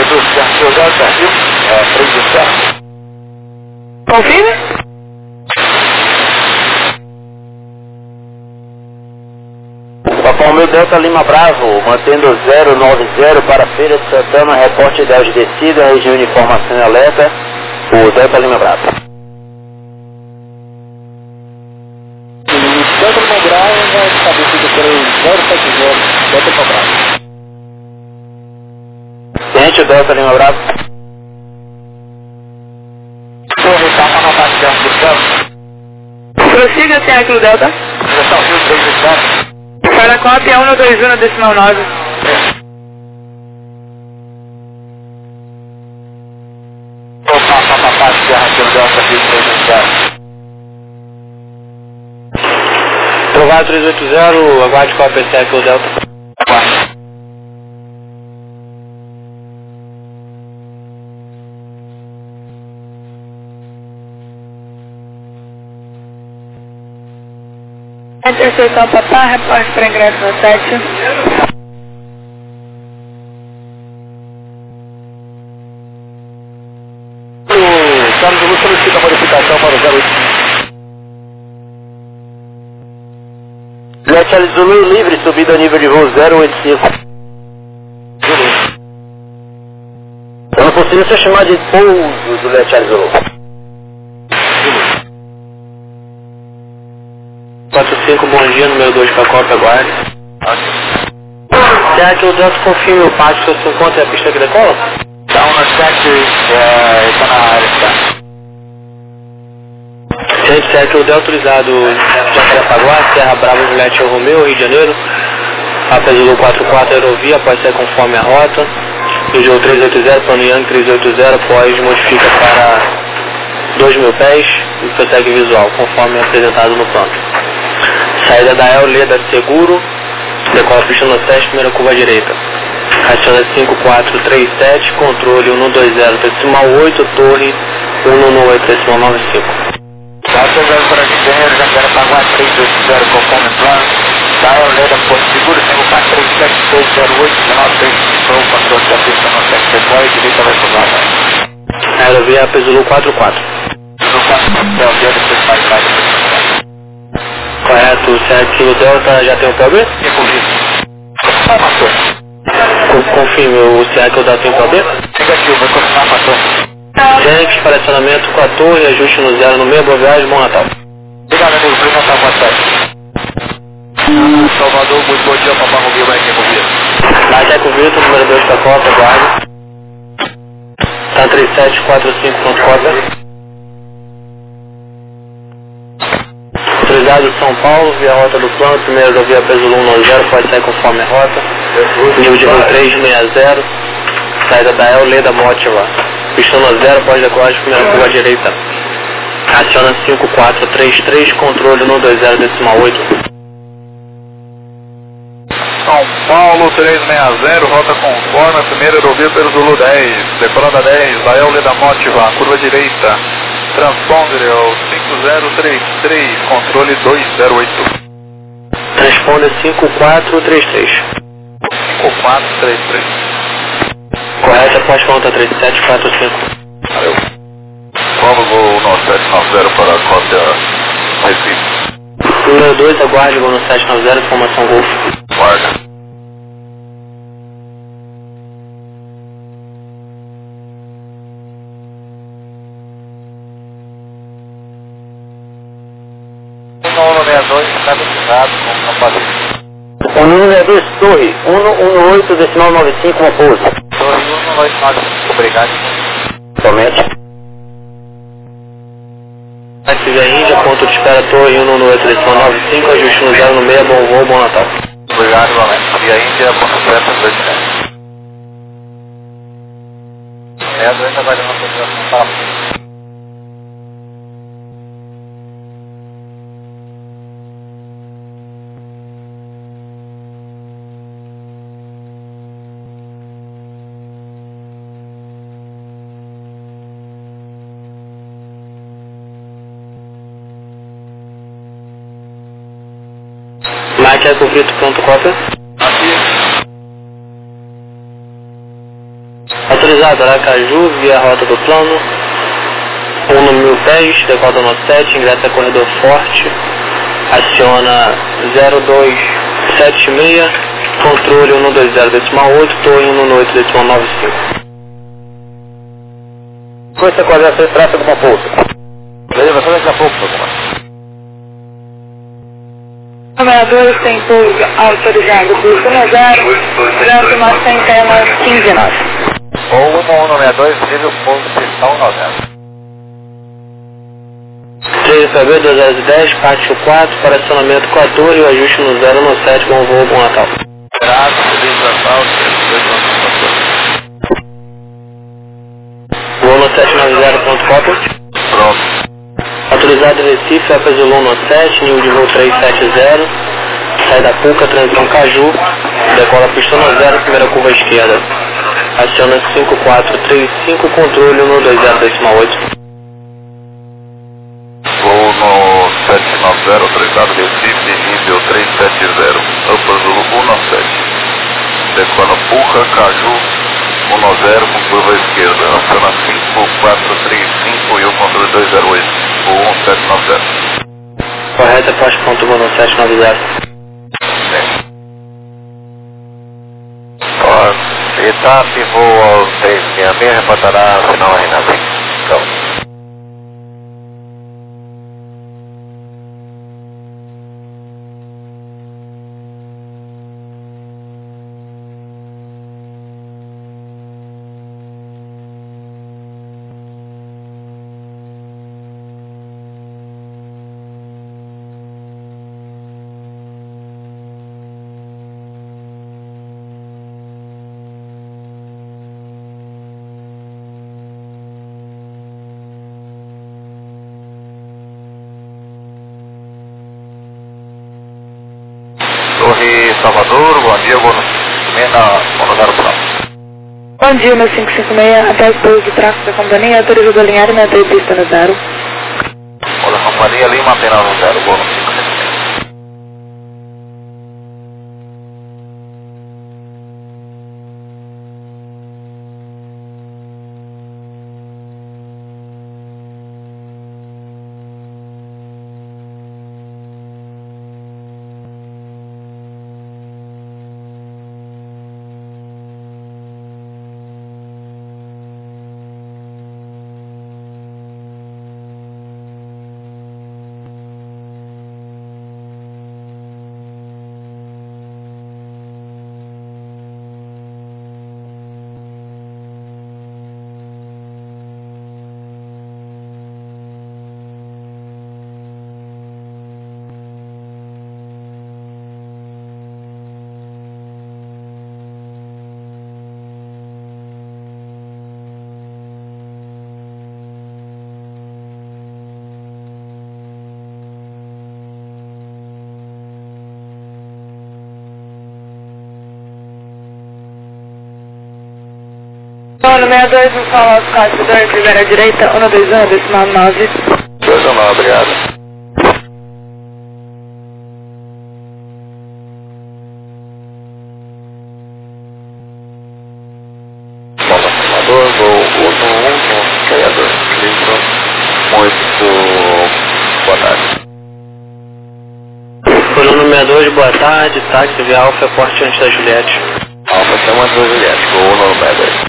do Sergio Delta, viu? 3 Confirme? Conforme o Delta Lima Bravo, mantendo 090 para Feira de Santana, reporte ideal de descida, região de informação e alerta, o Delta Lima Bravo. Delta Lima Bravo vai estabelecido por 070, Delta Lima Bravo. Gente, o Delta Lima Bravo. Torre, calma na parte de Amsterdã. Prossiga sem aquilo Delta. Direção Rio 380. Para cópia 121 decimal 9. Vou passar para a parte de Rio Delta Rio 380. Trovado 380, aguarde cópia esse aqui o Delta. Aguarde. Interseção Papá, repórter para ingresso no 7. Carlos Zulu solicita a modificação para o 08. Lete Zulu livre, subida a nível de voo 085. Zulu. Eu não consigo ser chamado de pouso do Lete Zulu. 45, bom dia, número 2 para a cópia, aguarde. Será que o Delta confirme o pátio se você encontra a pista que decola? Está no 7, está na área, tá? Gente, será que o Delta autorizado Jacarepaguá, Serra Brava, Juliette Romeu, Rio de Janeiro, Papa Zulu 44 Aerovia, pode ser conforme a rota, no Geo 380, plano Yang 380, pós modifica para 2.000 pés e prossegue visual, conforme apresentado no plano. Saída da El Leda Seguro, decola a pista no 7, primeira curva à direita. Aciona 5437, controle 120 decimal 8, torre 118 decimal 95. Está chegando para Janeiro, Jacarepaguá 380, conforme plano. Da El Leda Porto Seguro, 5437-208, 1935, controle da pista no 7, decola e direita vai sobrar. Aerovia Zulu 44. Zulu 44, Aerovia depois mais tarde. Correto, certo que o Delta já tem o PLB? Confirme, o CA que o Delta tem o PLB? Negativo, vai confirmar com a torre. Tanque para acionamento com a torre, ajuste no 0 no meio, boa viagem, bom Natal. Obrigado, amigo, por contar com a tarde. Salvador, muito bom dia, Papai Romeu, vai aqui comigo. Aqui é com o Vitor, número 2 para a Copa, aguarde. Tá 3745 ponto Copa. Autorizado São Paulo, via rota do plano, primeiro da via Zulu 190, pode sair conforme a rota. Nível de voo 360, saída da El Leda Mótiva. Pistão no 0, pode decolar de primeira curva à direita. Aciona 5433, controle 120 decimal 8. São Paulo 360, rota conforme, primeira aerovia pelo Zulu 10, decolada 10, da El Leda Mótiva, curva direita. Transponder é o 5033, controle 208. Transponder 5433. 5433. Correto, após conta 3745. Valeu. Vamos voo no 790 para a cópia Recife. Número 2, aguarde, voo no 790, informação Golf. Guarda. O 162 está destinado com campanile. O número é 2, torre, 118 decimal 95, uma pouso. Torre 199, obrigado. Somente. Taxi Via Índia, ponto de espera, torre 118 decimal 95, ajuste no 0 no meio, bom voo, bom Natal. Obrigado, igualmente. Via Índia, ponto de espera, 2 a gente vai dar uma consideração para Mike é conflito, pronto, cópia. aqui. Autorizado Aracaju, via rota do plano, 1 no 1010, decola no 7, ingressa corredor forte, aciona 0276, controle 120,8, tô em 118,95. Coisa qual é a trata de uma pousa. Beleza, só daqui a pouco, por favor. 62 tem pouso autorizado por 10, trânsito na centena 159. Ou 1162, nível posição 90. 3 FB 2010, pátio 4, para acionamento com a torre e o ajuste no 017 com o voo Bom Natal. Graças, Feliz Natal, 32 Voo no 790, ponto cópia. Pronto. Autorizado Recife, Apazulon no 7, nível de voo 370, sai da Puca, transição Caju, decola pista no 0, primeira curva à esquerda. Aciona 5435, controle 120,8. Voo no 790, autorizado Recife, nível 370, Upper Zulu 197. Decola Puca, Caju, 10 com curva à esquerda, aciona 5435 e o controle 208, voo 1790. Correta, pós ponto voo no 790. Etapa e voo ao 366, reportará final aí na frente. Então. Torre Salvador, bom dia, vou no 556, Bom dia, no 556, até o pouso de tráfego da companhia, autorizado a alinhar e manter pista no 0. Olha, companhia ali, mantendo no 0, vou no 556. No 62, no solo aos Cássio 2, primeira direita, 121, decimal 9. 219, obrigado. Salvador, voo 111, carregador. Livro, muito boa tarde. Coluna 62, boa tarde, táxi via Alfa, porte antes da Juliette. Alfa, chama do Juliette, voo 192.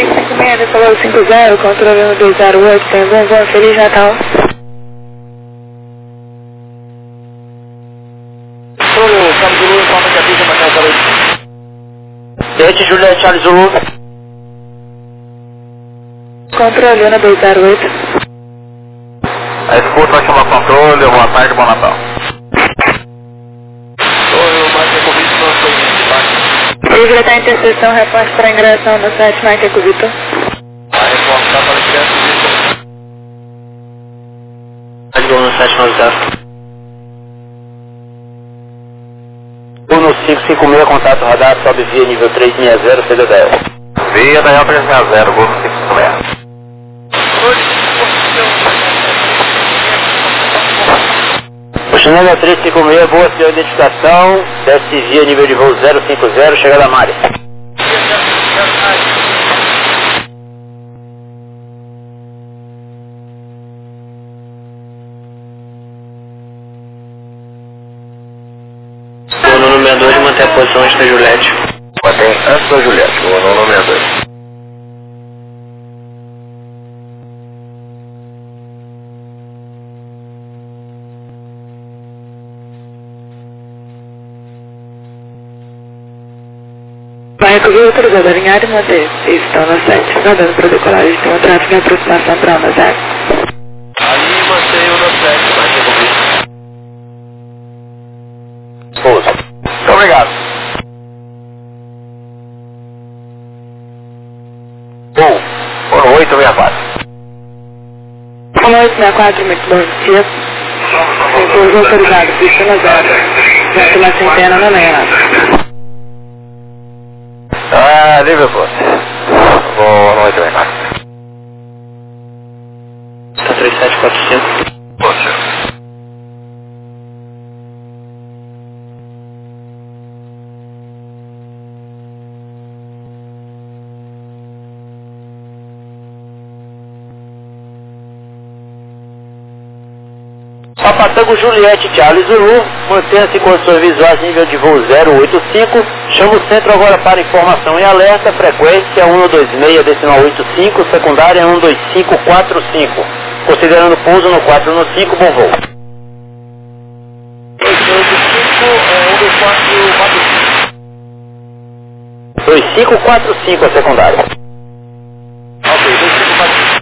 556, decolou 50, controle 1208, tem bom voo, Feliz Natal. Zulu, Cabo Zulu, informa que a pista para cá, Tete, Juliette, Charles Zulu. Controle 1208. A escuta vai chamar controle, boa tarde, bom Natal. Livre da interseção, reporte para ingressão no site Mike Cubito. Aí, bom, tá para criança. Ligou no 790. Turno 556, contato radar, sobe via nível 360, CDDL. Via da 360, voo 556. Chanel 356, boa sua identificação, desce via nível de voo 050, chegada a Mari. O número 62 mantém a posição antes da Juliette. Mantém antes da Juliette, o número 62. Vai cobrir autorizado a alinhar e manter. Estão no site, nadando para decolagem, tem um tráfego em aproximação para uma zero. Ali mantém o no 7, mas devolvido. Pouso. Muito obrigado. Voo 864. 864, muito bom dia. Tem pouso autorizado, pista na zero. Vento na centena, não é nada. Liverpool. Boa noite, Renato. Tá 3745. Você. Papatango Juliette, Charles Zulu, mantenha-se com condições visuais nível de voo 085, chama o centro agora para informação e alerta, frequência 126,85, secundária 12545, considerando pouso no 4 no 5, bom voo. 2545 a secundária. Ok, 2545.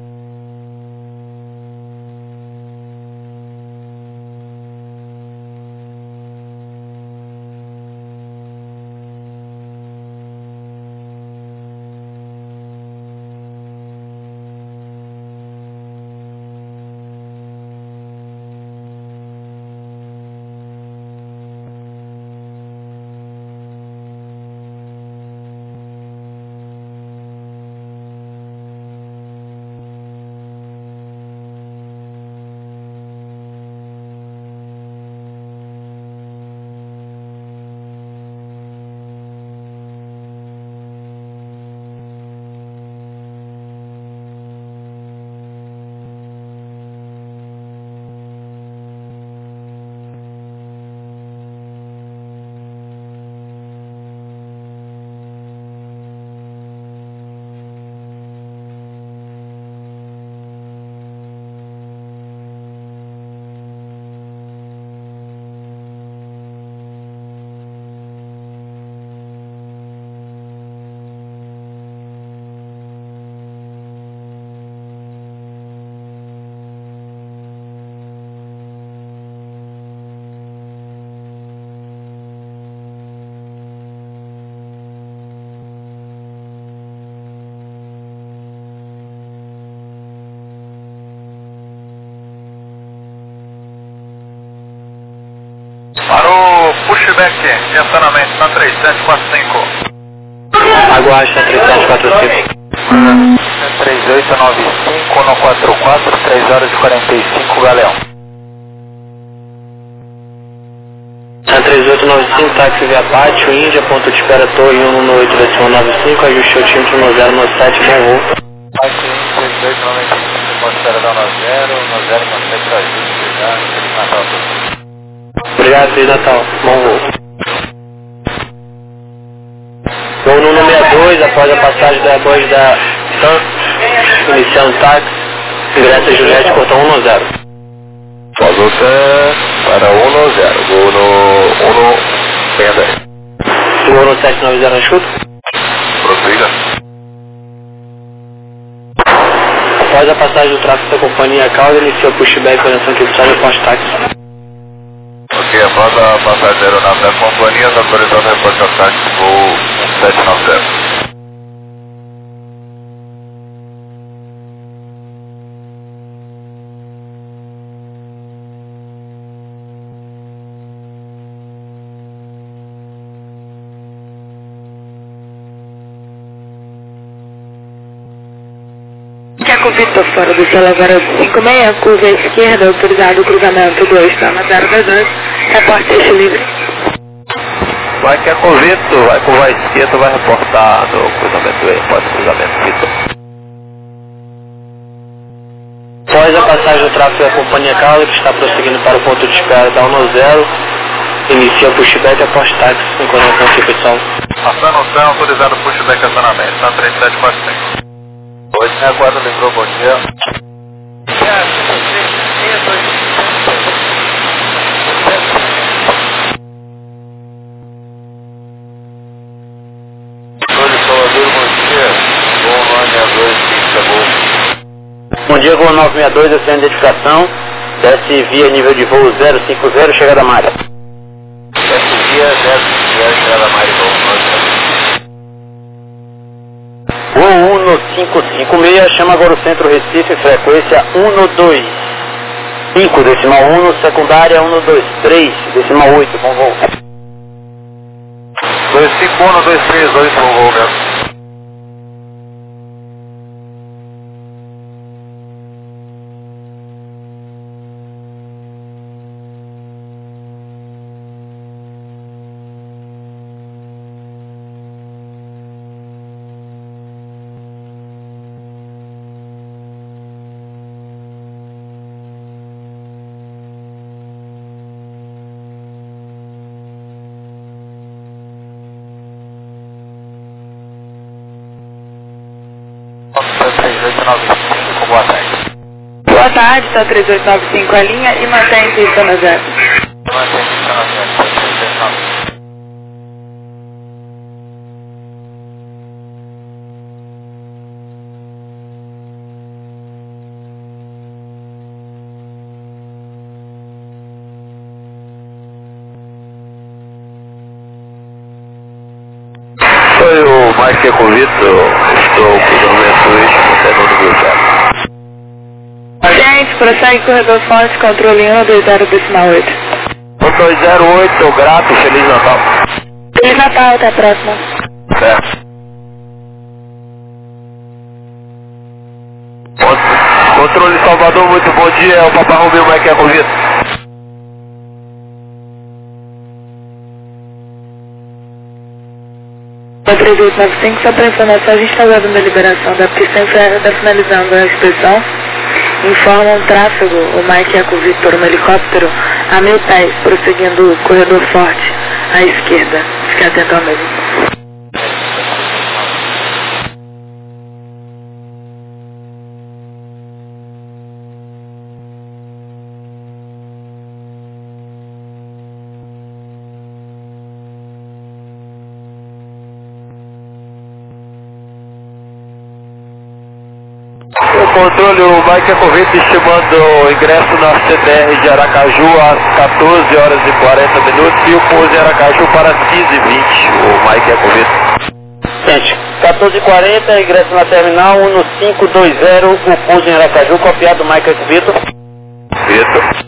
Parou, pushback, de acionamento, na 3745. Aguarde na 3745. 3895 no 44, 3 horas e 45, Galeão. Na 3895, táxi via Pátio, Índia, ponto de espera Torre 118,95, ajuste altímetro no 097, bom voo. Táxi 3895, pode espera da 90, 9097, ajuste, obrigado, Feliz Natal a todos. Obrigado, Feliz Natal, bom voo. Voo no 162, após a passagem da Band da TAM, iniciando táxi, ingresso Juliette, portão 110. Conduta para 110, voo no 160. Voo no 790 na escuta. Prossiga. Após a passagem do tráfego da companhia Cauda, inicia o pushback com a atenção que sai após táxi. Ok, após a passagem da aeronave da companhia, autorizando o reporte ao táxi, voo 790. Tiago Vitor, fora do céu agora 56, curva à esquerda, autorizado o cruzamento 2, tama 022, reporte eixo livre. Vai que é convito, vai curva à esquerda, vai reportar no cruzamento E, pode cruzamento Vitor. Após a passagem do tráfego da companhia Cauda, que está prosseguindo para o ponto de espera da 110, inicia o pushback após táxi, em conexão com o pessoal. Passando o céu, autorizado pushback acionamento, na 3745. 864, lembrou, bom dia. Bom dia, voo 962, essa é a identificação. Desce via nível de voo 050, chegada a Mário. Desce via 050, chegada a Mário, Voo 1556, chama agora o centro Recife, frequência 125, decimal 1, secundária 123, decimal 8, bom voo. 251, 232, bom voo mesmo. Boa tarde. Boa tarde, está 3895 a linha e mantém em pista na 0. Mantém pista na 0, 3895. Foi o Mike Convito, estou com o cruzamento eixo, no número 0. Gente, prossegue corredor forte, controle 120 decimal 8. 1208, grato, Feliz Natal. Feliz Natal, até a próxima. Certo. Controle Salvador, muito bom dia, é o Papai Romeu, Mike Convito. O 3895, só para informação, a gente está dando uma liberação da pista, está finalizando a inspeção. Informa um tráfego, o Mike Eco Victor, um helicóptero a 1000 pés, prosseguindo o corredor forte à esquerda. Fique atento ao mesmo. Controle, o Mike Convite estimando o ingresso na CDR de Aracaju às 14 horas e 40 minutos e o pouso em Aracaju para as 15h20, o Mike Convite. Gente, 14h40, ingresso na terminal 1520, o pouso em Aracaju, copiado do Mike Vitor. Vitor.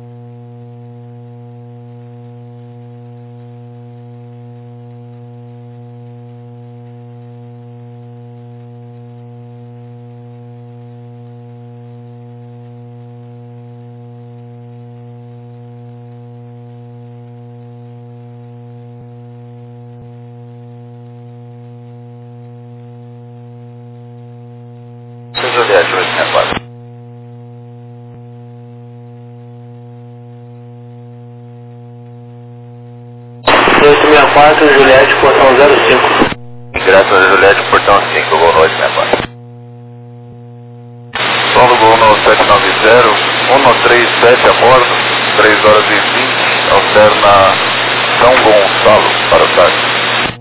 Juliette, 864. Juliette, portão 05. ingresso na Juliette, portão 5, boa noite, minha pai. Som do gol no 790, 137 a bordo, 3 horas e 20, alterna São Gonçalo para o táxi.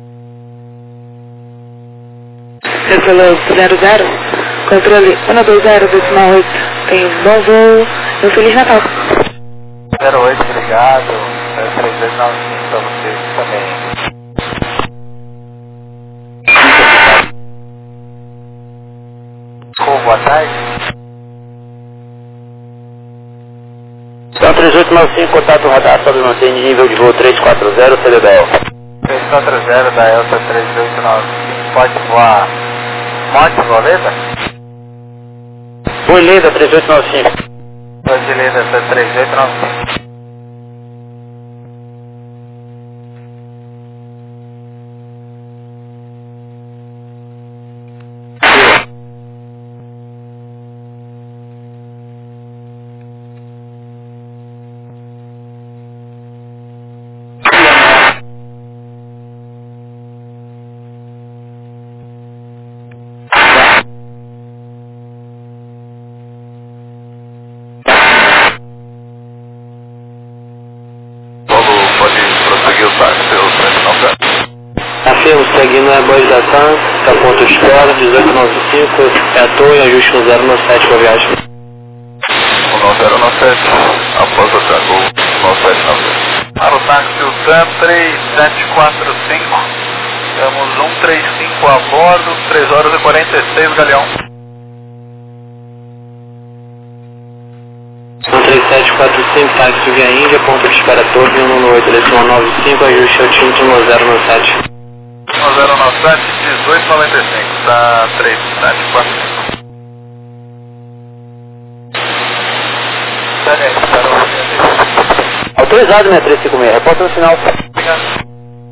Circulou 00, controle 120,8, tem bom voo e um Feliz Natal. 08, obrigado, 3295 para vocês também. Boa tarde. Então 3895, contato radar, sobe mantém nível de voo 340, CDBL. 340 da Elsa 3895, pode voar Monte Voleda? Oi, Leda 3895. Pode Leda 3895. Afirmo, seguindo a Bois da TAM, está ponto de espera, 1895, é à toa e ajuste no 097 para a viagem. O 097, após o tango 9797. Para o táxi o TAM 3745, temos 135 a bordo, 3 horas e 46, Galeão. 13745, táxi via Índia, ponto de espera torre, 118, direção 95, ajuste altímetro no 097. 097, 1895, tá 3745. Autorizado, 6356, reporta no sinal. Obrigado.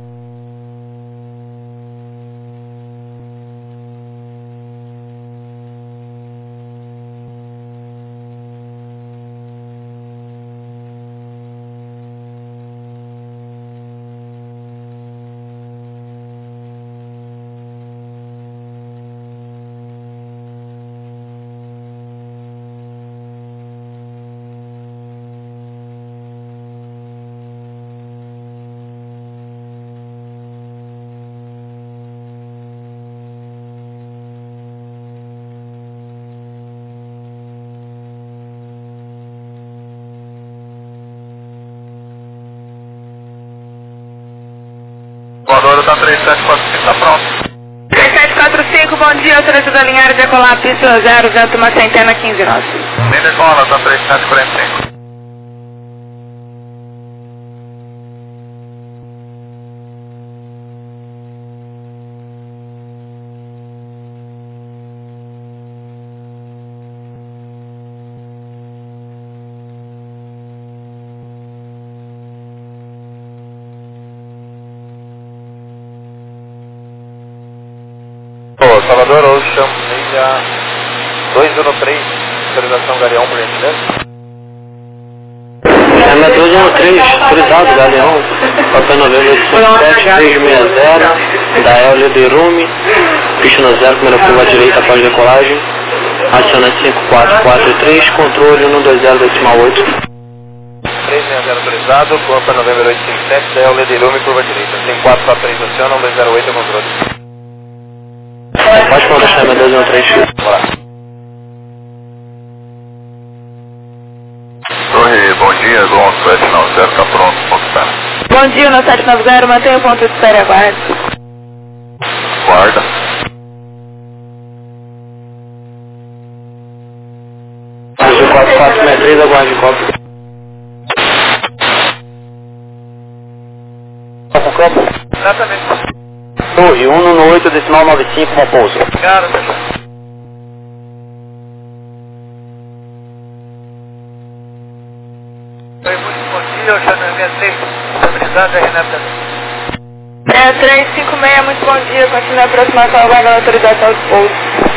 Voadora tá 3745, tá pronto. 3745, bom dia, autorizado a linha de decolar a pista 0, vento uma centena 15 nós. Nem decola, tá 3745. Salvador Ocean, milha 203, autorização Galeão, por gentileza. É minha 213, autorizado, Galeão, faltando 987-360, da Hélio de Rume, pista no 0, primeira curva à direita após decolagem, aciona 5443, controle 120,8. 360 autorizado, curva Novembro 857, da Hélio de Rume, curva direita. 5443, aciona 120,8 é controle. Pode deixar minha 213. Bora. Torre, bom dia, Gol 790, tá pronto, ponto de espera. Bom dia, no 790, mantenha o ponto de espera e aguarde. Guarda. Azul 4463, aguarde copo. Com campo? Exatamente. Torre 118, decimal 95, com pouso. Obrigado, pessoal. Foi muito bom dia, eu já me 63, estabilidade da Renata. 6356, muito bom dia, continue a aproximação, aguarda a autorização de pouso.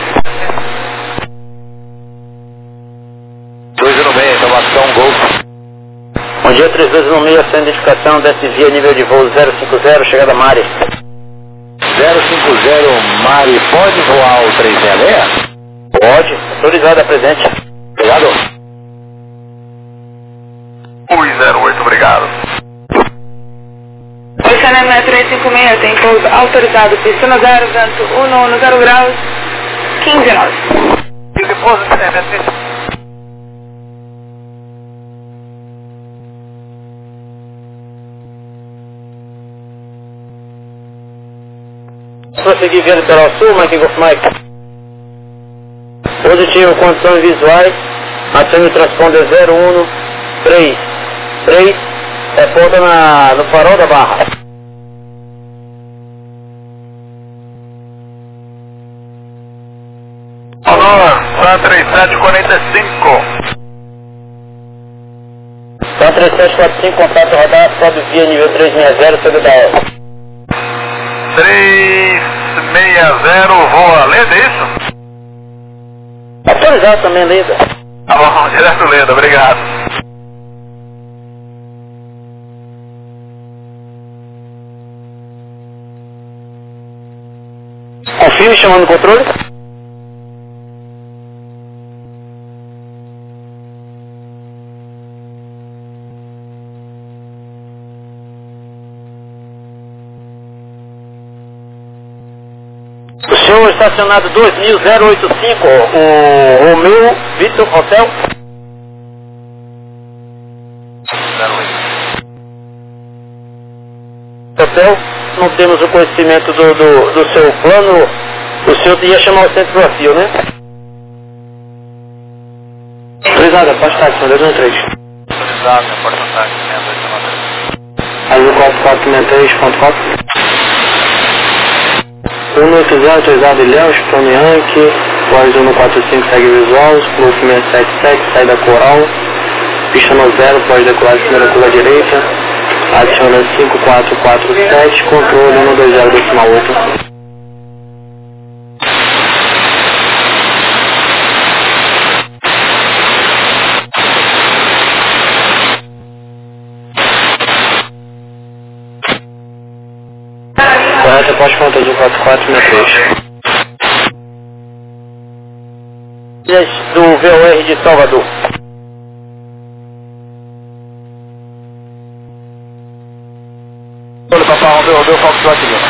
206, informação Gol. Bom dia, 3216, sem identificação, desce via nível de voo 050, chegada a Mari. 050 Mari, pode voar o 366? Pode, autorizado a presente. Obrigado. 108, obrigado. Oceana 356, tem pouso autorizado, pista 0, vento 110 graus, 15 nós. E depois de CM3. Prosseguir via litoral sul, Mike Golf Mike. Positivo, condições visuais, acione o transponder 01333, reporta no farol da Barra. Honor, San 3745. San 3745, contato radar, sobe via nível 360, sobe da hora. 360, voa Leda, é isso? Autorizado também, Leda. Tá bom, direto Leda, obrigado. Confirme chamando o controle. O senhor estacionado 2085, o Romeu Vitor Hotel. 08. Hotel, não temos o conhecimento do seu plano. O senhor ia chamar o centro do fio, né? Autorizada, pode estar, senhor, 213. Autorizado, porta táxi, 6293. Azul 4463.4. 180, autorizado Ilhéus, plano Yankee, voz 145 segue visual, Golf 677, saída coral, pista no 0, pode decolar de primeira curva direita, adiciona 5447, controle 120.8. Correto, pode conta azul 4463. Do VOR de Salvador. Olha, Papai Romeu, Foxtrot Lima.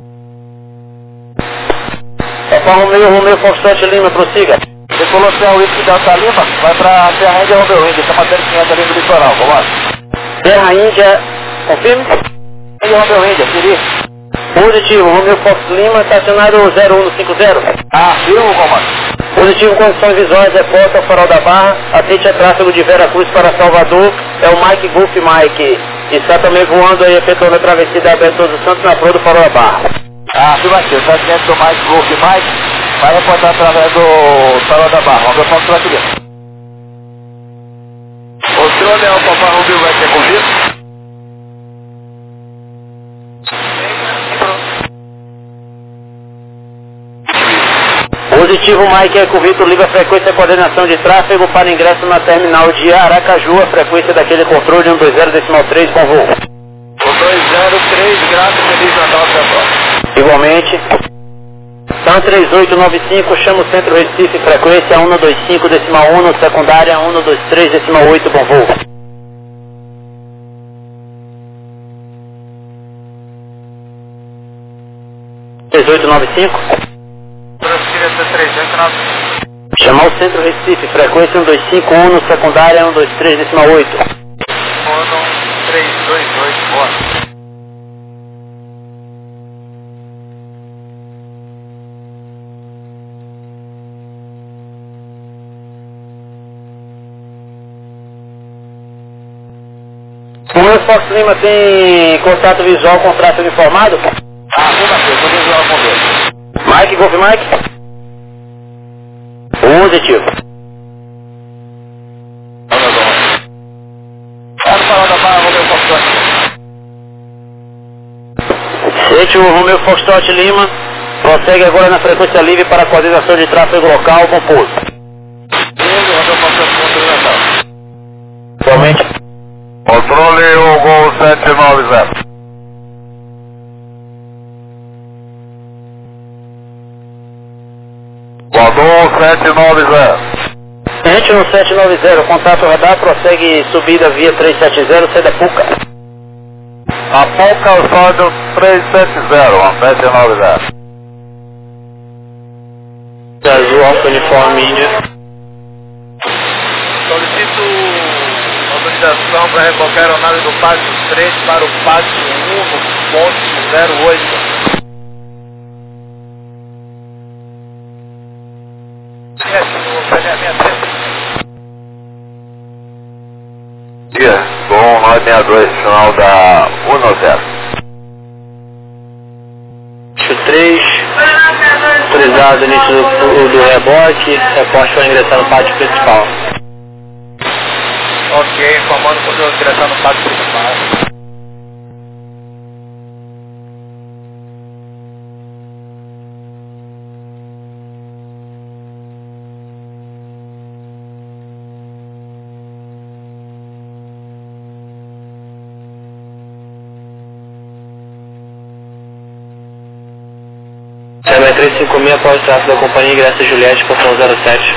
Papai Romeu, Foxtrot Lima, prossiga. Decolou Serra Whisky Delta Lima, vai pra Serra Índia Romeu Índia, chama 500 ali no litoral, vamos lá. Serra Índia, confirme? Índia Romeu Índia, Siri. Positivo, Romeu Fox Lima, estacionário 0150. Ah, viu, comando? Positivo, condições visuais, reporta ao farol da Barra, atente a tráfego de Vera Cruz para Salvador, é o Mike Golf Mike. Está também voando aí, efetuando a travessia da Abertura do Santos na proa do farol da Barra. Ah, filma aqui, o tratamento do Mike Golf Mike vai reportar através do farol da Barra, vamos ver o Foxtrot Lima. O senhor é o Papai Romeu, vai ser convite? Positivo, Mike Eco Vitor, liga a frequência coordenação de tráfego para ingresso na terminal de Aracaju, a frequência daquele controle 120.3 com voo. 203, graças, Feliz Natal, até Igualmente. Tan 3895, chama o centro Recife, frequência 125.1, secundária 123.8 com voo. Chamar o centro Recife, frequência 1251, secundária 123.8. Fórum 328, boa. O meu Fox Lima tem contato visual com tráfego informado? Ah, estou visual com ele. Mike, Golf Mike? Positivo. Vai no farol da Barra, vou ver o Foxtrot. Sete o Romeu Foxtrot Lima, prossegue agora na frequência livre para a coordenação de tráfego local com pouso. Igualmente. Controle o Gol 790. 1790. Corrente 1790, contato radar, prossegue subida via 370, sai da Puca. Apol calçado 370, 1790. Azul, Alfa Uniforme Índia. Solicito autorização para revocar a aeronave do pátio 3 para o pátio 1 no ponto 08. Dia, bom 962, final da 10. 3, autorizado início do rebote, reporte vai ingressar no pátio principal. Ok, informando quando eu ingressar no pátio principal. CME 356 após o tráfego da companhia ingressa Juliette, portão 07.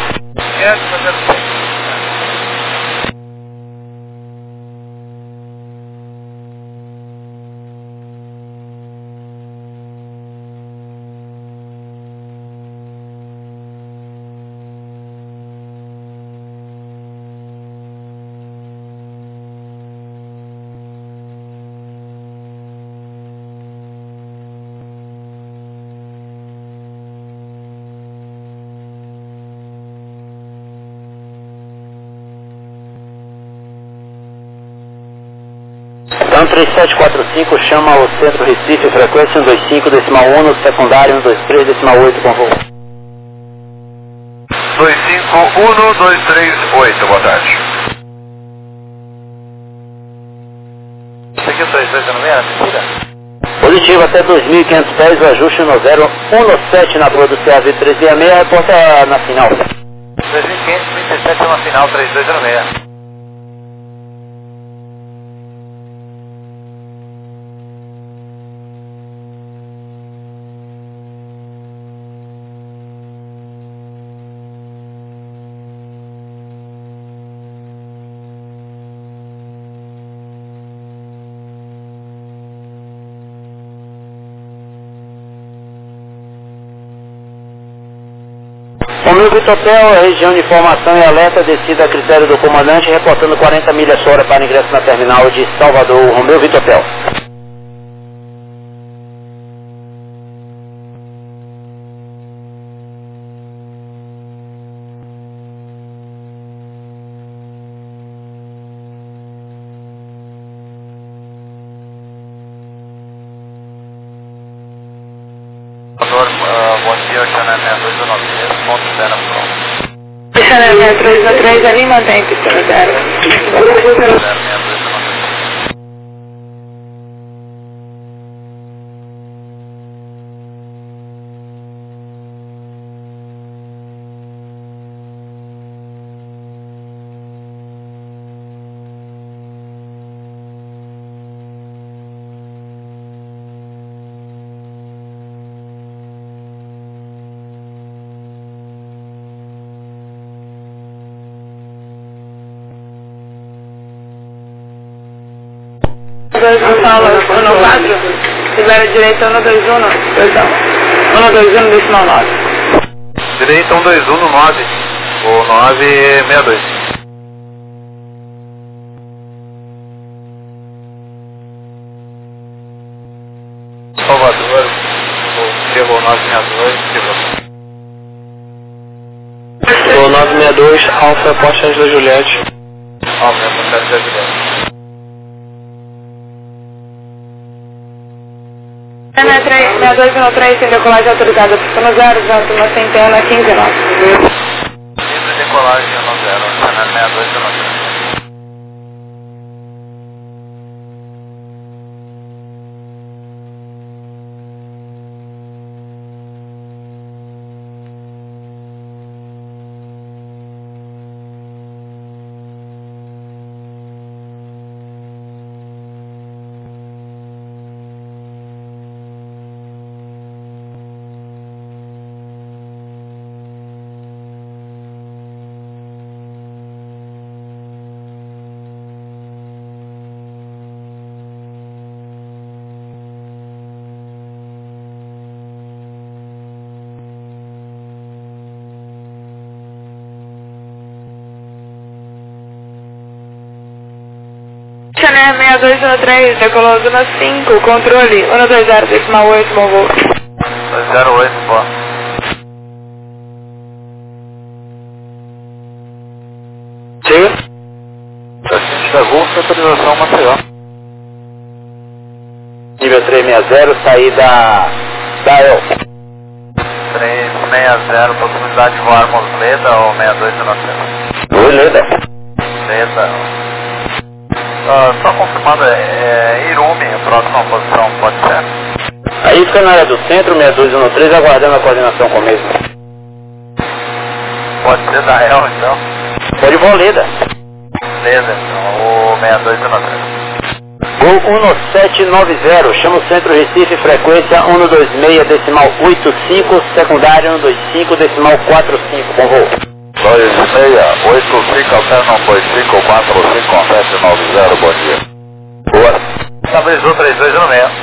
Então 3745 chama o centro Recife, frequência 125, decimal 1, secundário 123, decimal 8, com voo. 251238, boa tarde. Isso aqui é 3206, a mentira? Positivo até 2.500 pés, o ajuste no 017 na rua do CAV 366, reporta na final. 2537 na final, 3206. Romeu Vitor Hotel, região de informação e alerta, descida a critério do comandante, reportando 40 milhas hora para ingresso na terminal de Salvador, Romeu Vitor Hotel. Bom dia, Chanel 6293, ponto 0 pronto. Chanel 63 ali, mantém pista 0. 06293. Salas 14, tiver direita 121, perdão, 121 decimal 9. Direita 121 no 9, ou 962. Salvador, chegou 962, chegou. 962, Alfa, Poste Angela Juliette. Alfa, Poste Angela Juliette. CME 6213, sem decolagem autorizada, pista 0, vento uma centena 15 9. Livre decolagem 0, Chanel 6213. 6213, decolou zona 5, controle 120,8, bom voo. 208, boa. Siga. Assistente da Golf, autorização Maceió. Nível 360, saída da El. 360, possibilidade de voarmos Leda ou 6290? Oi, Leda. Leda. Só confirmando, Irume, a próxima posição, pode ser. Aí fica na área do centro, 6213, aguardando a coordenação com o mesmo. Pode ser da El, então? Pode voar Leda. Leda, então, o 6290. Gol 1790, chama o centro Recife, frequência 126,85, secundário 125,45, bom voo. 2685, alterno 25454790, bom dia. Boa. Estabilizou 3216.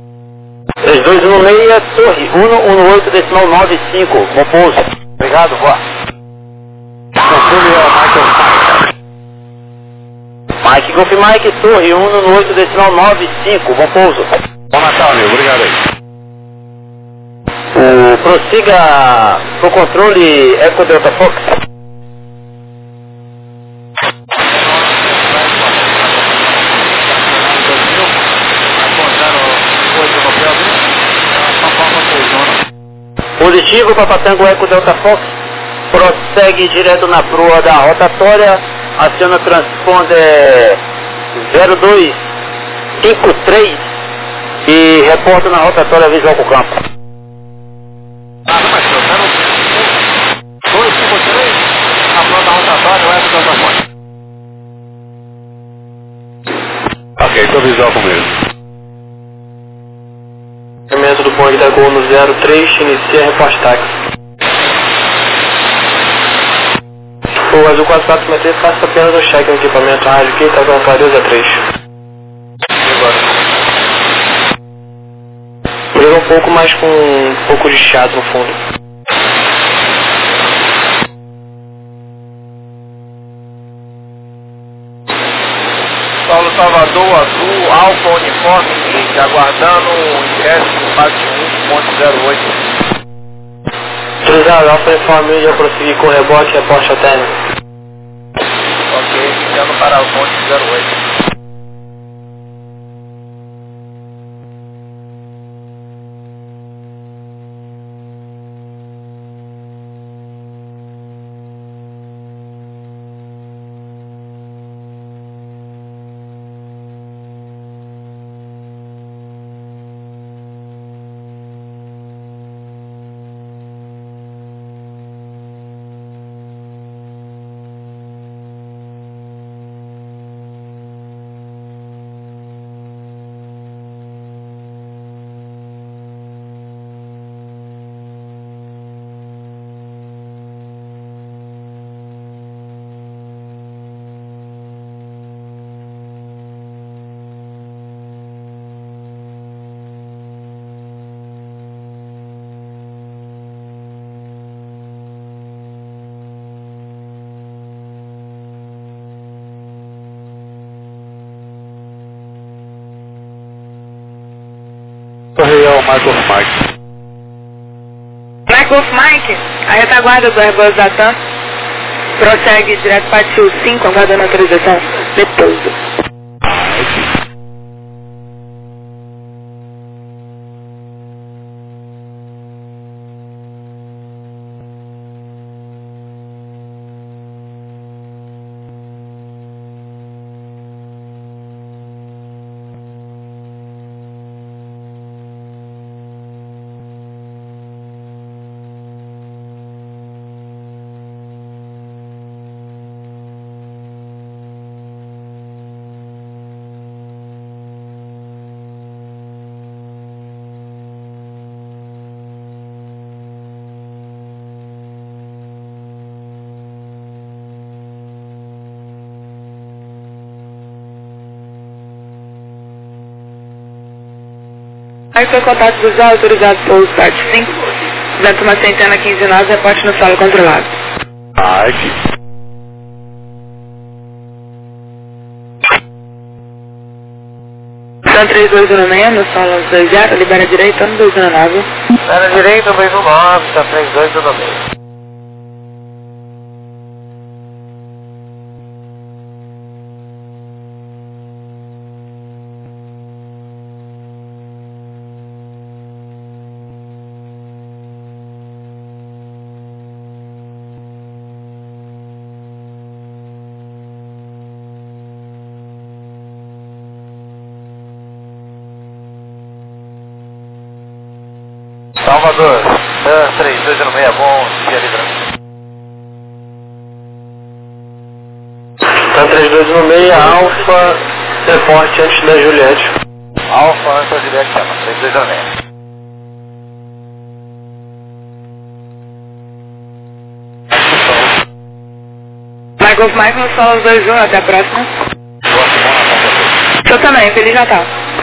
3216, torre 118,95, bom pouso. Obrigado, boa. Controle Mike Golf Mike, torre 118,95, bom pouso. Bom Natal, amigo, obrigado aí. Prossiga pro controle Eco Delta Fox. Positivo para Patango Eco Delta Fox, prossegue direto na proa da rotatória, aciona o transponder 0253 e reporta na rotatória visual com o campo. A proa da rotatória, o Eco Delta Fox. Ok, estou visual com mesmo. Equipamento do Boeing da Gol no 03, inicia reporte táxi. O Azul 4463, faça apenas o check no equipamento rádio aqui, está com clareza 3. Melhorou um pouco, mas com um pouco de chiado no fundo. Paulo Salvador, Azul, Alfa, Uniforme, Indy, aguardando o ingresso do base 1.08. Utilizado Alfa Uniforme, já prosseguir com o rebote e reporte ao término. Ok, iniciando para o ponte 08. Correio Michael Mike. Michael Mike, a retaguarda do Airbus da TAM prossegue direto para o 5, aguardando a autorização de pouso. Aí foi contato visual autorizado pelo Start 5, dentro de uma centena 15 nós, reporte no solo controlado. São 3216, no solo 20, libera direito, ano 219. Libera direito, 219, tá 3216. Salvador, 3206, bom dia, livrando. Tá 3216, Alfa, reporte antes da Juliette. Alfa, antes da Juliette, chama, 3206. Vai Golf Mike no solo 21, até a próxima. Boa semana, Salvador. Eu também, Feliz Natal.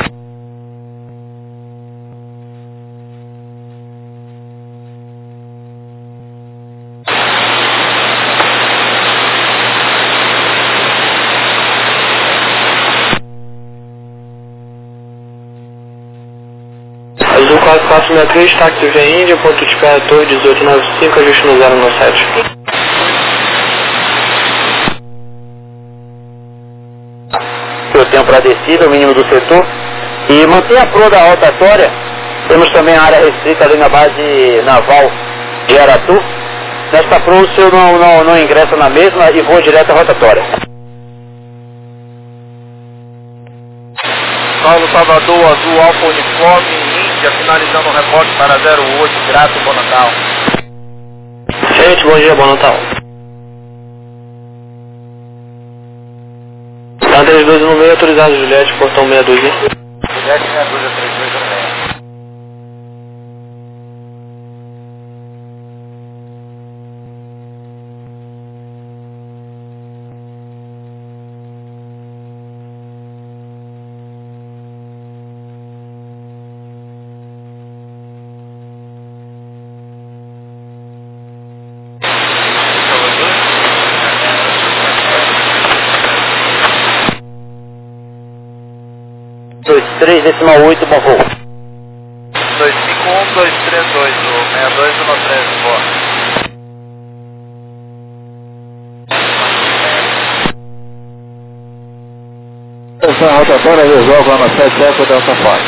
Azul 4463, táxi via Índia, ponto de espera torre 1895, ajuste no 097. O tempo para descida, o mínimo do setor. E mantenha a proa da rotatória. Temos também a área restrita ali na base naval de Aratu. Nesta proa o senhor não ingressa na mesma e voa direto à rotatória. Paulo Salvador, Azul, Alfa Uniforme, Índia, finalizando o reporte para 08, grato, bom Natal. Gente, bom dia, bom Natal. Tá 3216, autorizado Juliette, portão 62. Juliette 62, 3206. Dois, 3,8, bom voo. 251, 232, o 6213, boa. Atenção, rotatória, resolve lá na 7 Eco, Delta Fox.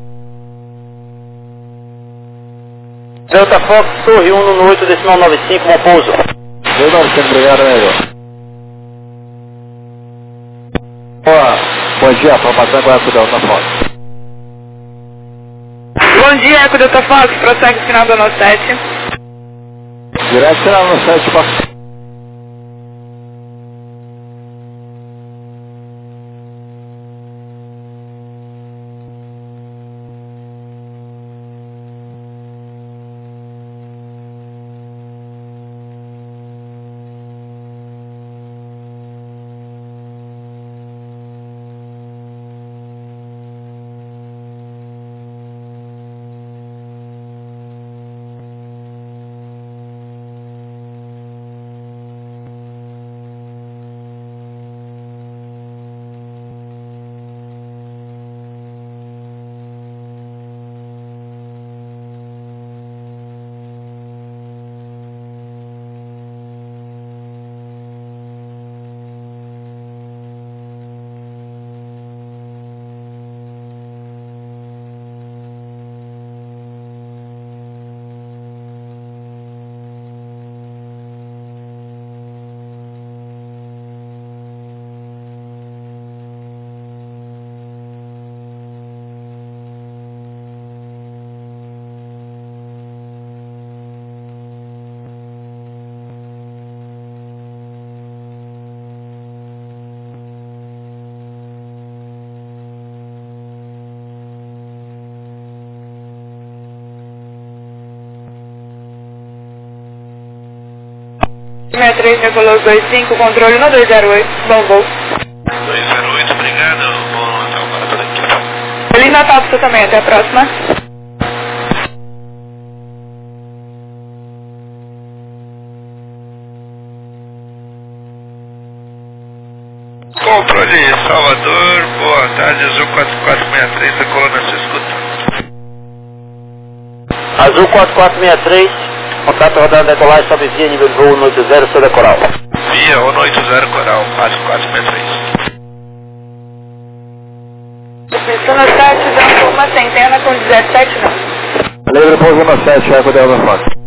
Delta Fox, Torre 1 no 8, decimal 95, bom pouso. 295, obrigado, amigo. Bom dia, aprovação agora com o Delta Fox. Bom dia, Eco Delta Fox, prossegue o final do ano 7. Direto final no 7, Fox. Minha 3, Nicolas 25, controle no 208, bom voo. 208, obrigado, bom Natal para toda a equipe. Feliz Natal para você também, até a próxima. Controle Salvador, boa tarde, Azul 4463, decolou na sua escuta. Azul 4463, contato rodada decolagem, sobe via nível de voo 180, Seda Coral. Via 180 Coral, Azul 463. Zona 7, dando uma centena com 17 não. Livre pouso no 7, Eco Delta Fox.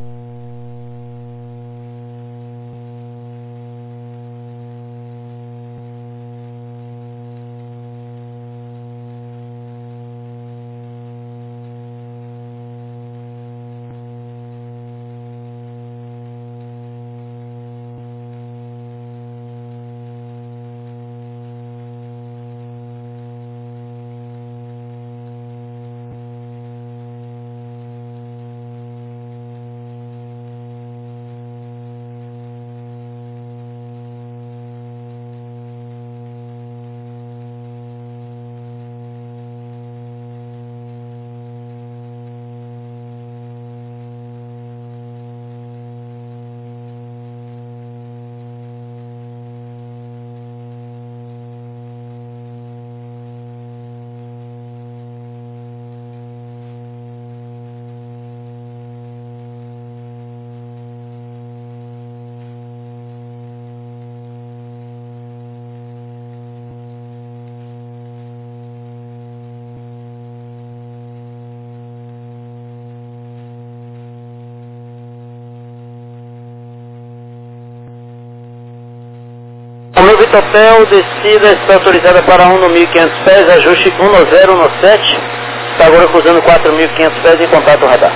Romeu Vitor Hotel, descida está autorizada para 1 no 1.500 pés, ajuste 1017, está agora cruzando 4.500 pés em contato radar.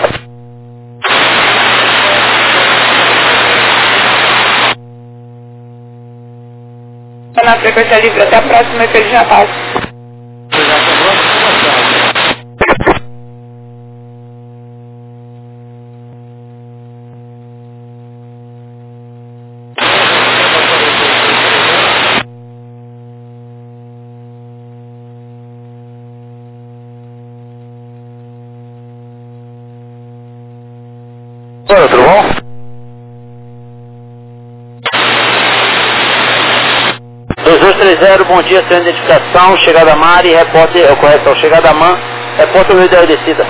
Na frequência livre, até a próxima que ele já passa. Oi, tudo bom? Bom dia, sem identificação, chegada a Mari, repórter, correção, chegada a Man, repórter no ideal descida.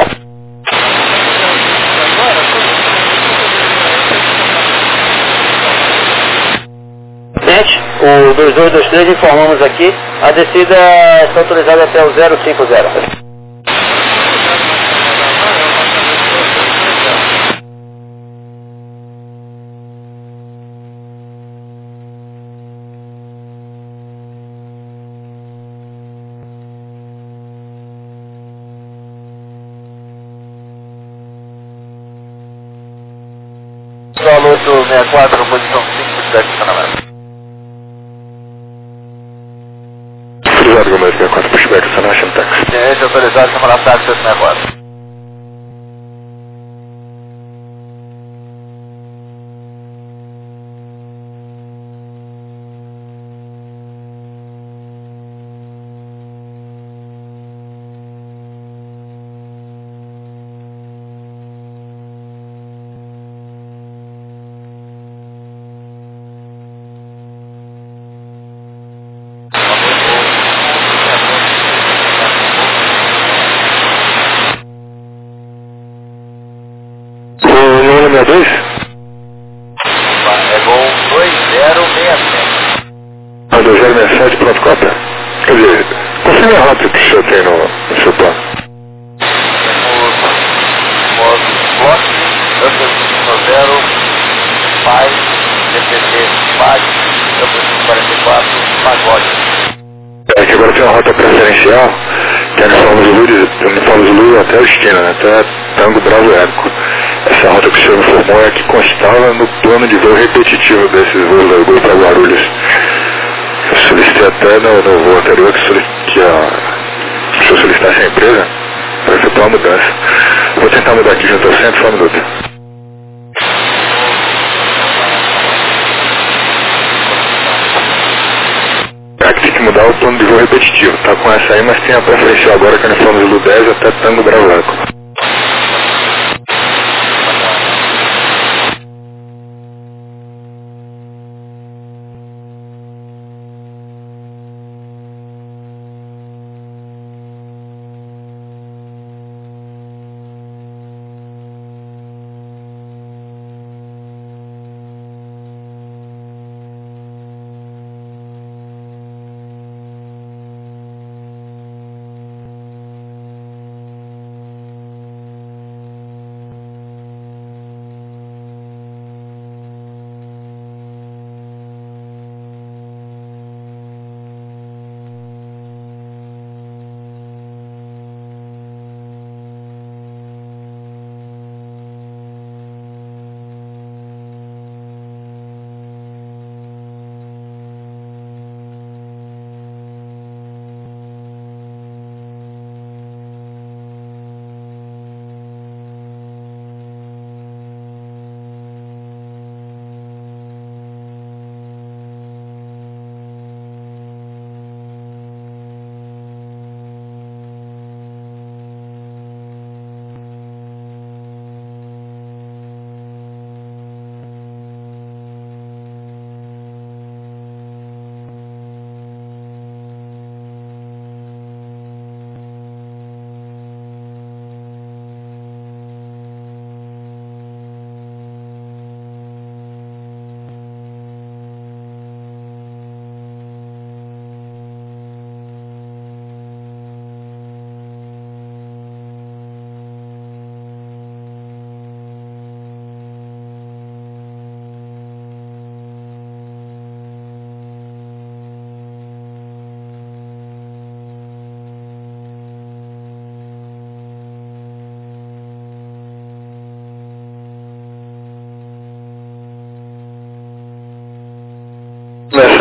Gente, o 2223 informamos aqui, a descida está autorizada até o 050. Valor do 64, posição 5, de estacionamento. Autorizado, Gomes 64, pushback, Sanation Taxi. Ciência autorizado, chamar táxi 64. É 2? É gol 2067. 2067, pronto, cópia. Quer dizer, confirme a rota que o senhor tem no seu plano. Temos Block, Upper 0, Pai, DPT, PAG, Upper 44, Pagode. É que agora tem uma rota preferencial, que é Uniforme Zulu até o destino, né? Até Tango Bravo Eco. Essa rota que o senhor informou é que constava no plano de voo repetitivo desses voos da Gol para Guarulhos. Eu solicitei até no voo anterior que o senhor solicitasse a empresa para efetuar a mudança. Vou tentar mudar aqui junto ao centro, só um minuto. É que tem que mudar o plano de voo repetitivo. Tá com essa aí, mas tem a preferencial agora que é Uniforme Zulu 10 até Tango Bravo Eco.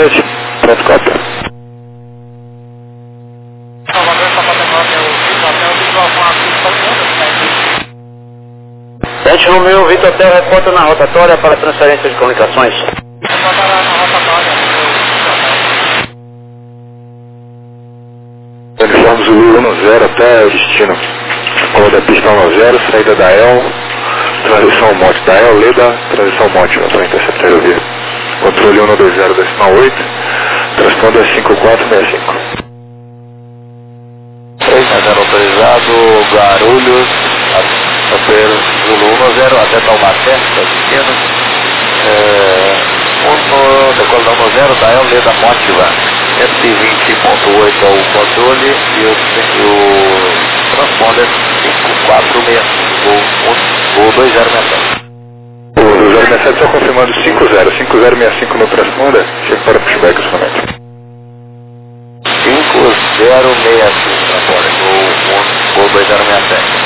97, pronto, cota. Salvador, Papa Romeu, Vitor Hotel, visual com a pista 7 Romeu, Vitor Hotel, reporta na rotatória para transferência de comunicações. Uniforme Zulu 10 até o destino. Cor da pista 10, saída da El, transição Monte. Da El, Leda, transição Monte, para interceptar aerovia. Controle 120, decimal 8, transponder 5465. 3 autorizado, Guarulhos, Roteiro Zulu 10 até Taubaté, destino. Decola 10, da El, Leda, Motiva. 120.8 ao controle e o transponder 546, voo 2067. O 067 só confirmando 5065 no transponder, chega para pushback somente. 5065, transponder, voo 2067.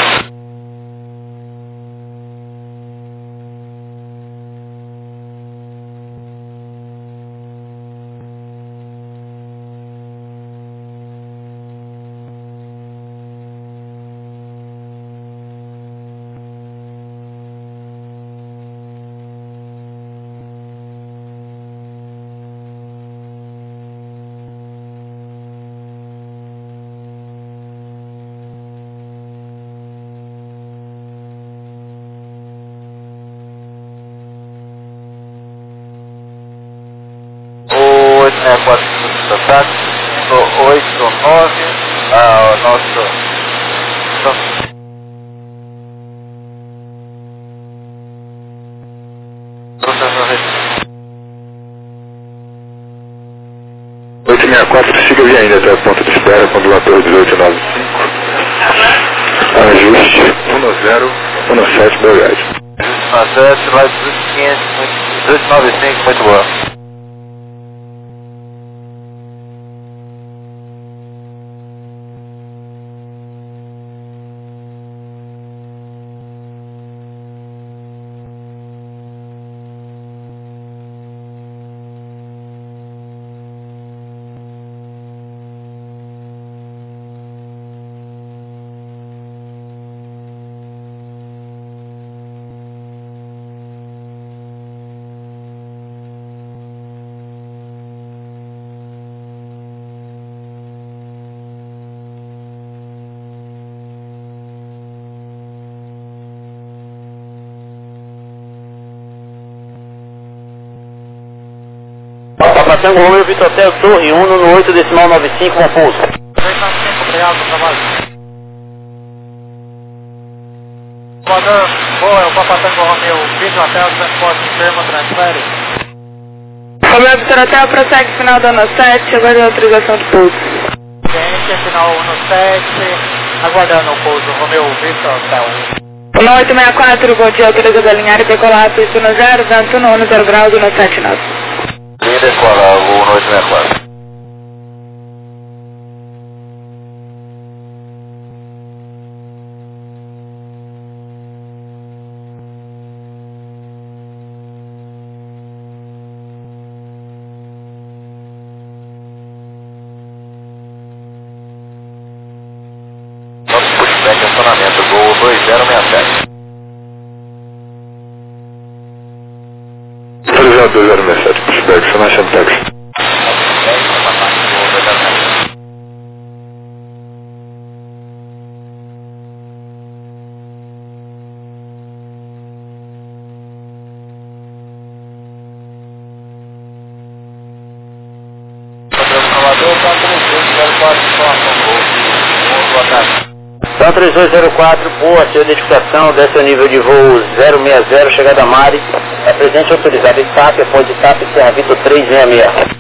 Contato 89, o nosso... 864, siga via ainda até o ponto de espera, condutor 1895. Ajuste 1017, Belgrade. 17, lá 1895, muito boa. Tango Romeu, Vitor Hotel, Torre 1 no 8 decimal 95, confuso. 395, obrigado pelo trabalho. Salvador, boa, é o Papa Tango Romeu, Vitor Hotel, transporte enfermo, transfere. Romeu, Vitor Hotel, prossegue final da ano 7, aguardando a autorização de pouso. Ciência, final 17, aguardando o pouso, Romeu, Vitor Hotel. 1864, bom dia, autorizado a alinhar e decolar, pista no 0, vento no 0 graus, no 79. Linha da escola, voo 1864. Nosso pushback é acionamento, voo 2067. Autorizado 2067, pushback, Sonation Taxi. Então 3204, boa, sua identificação, desce ao nível de voo 060, chegada a Mari, é presente autorizado SAP, após SAP, Serra Vitor 366.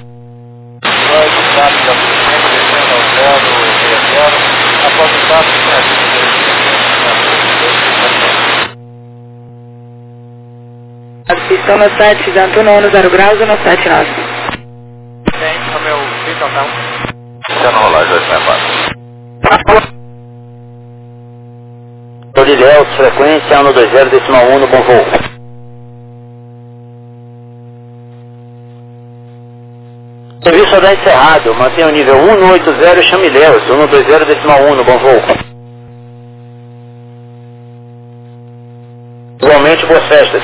Pistão no 7, vento no 0 graus, no 79. Tem, Romeu, Vitor Hotel. Já não rolar, 264. Torilhéus, frequência 120, decimal 1 no bom voo. Serviço a dar encerrado. Mantenha o nível 180 Chamiléus, 120,1 no bom voo. Igualmente, boas festas.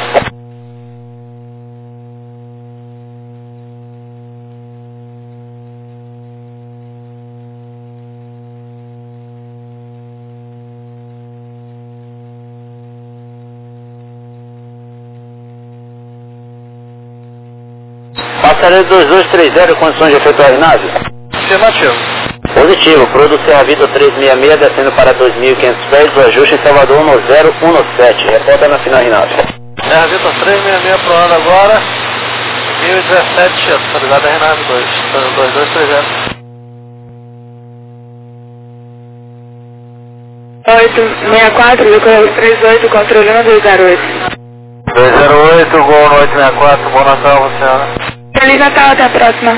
Passaredo 2230, condições de efetuar a nave? Afirmativo. Positivo, produto Serra Vitor 366, descendo para 2.500 pés, o ajuste em Salvador 1017, reporta na final Rinaldo. Serra Vitor 366 pro ano agora, 1017, atualizada a Renave 2230. 864, decorreu 38, controle 1208. 208, Gol no 864, bom Natal, Luciana. Feliz Natal, até a próxima.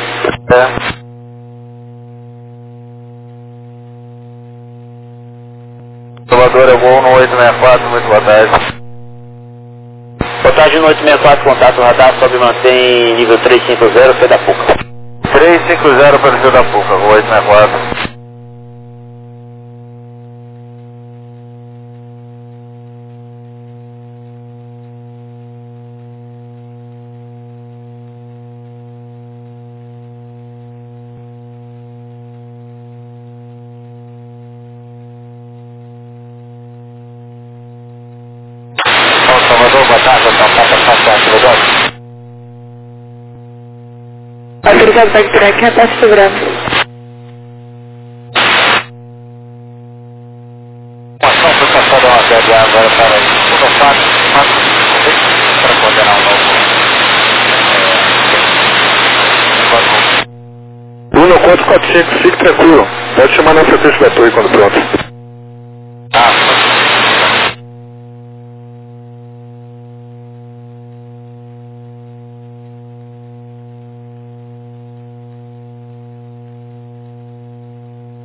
Salvador é Gol no 864, muito boa tarde. Boa tarde no 864, contato radar, sobe e mantém nível 350, Fé da Puca. 350 para o Fé da Puca, Gol 864. Salvador, boa tarde, Autorizado para tirar aqui, repassa sobrando. Uma ação foi passada uma TDA agora para o fato para condenar um novo. Bruno, 445, fique tranquilo. Pode chamar na frequência da torre quando pronto.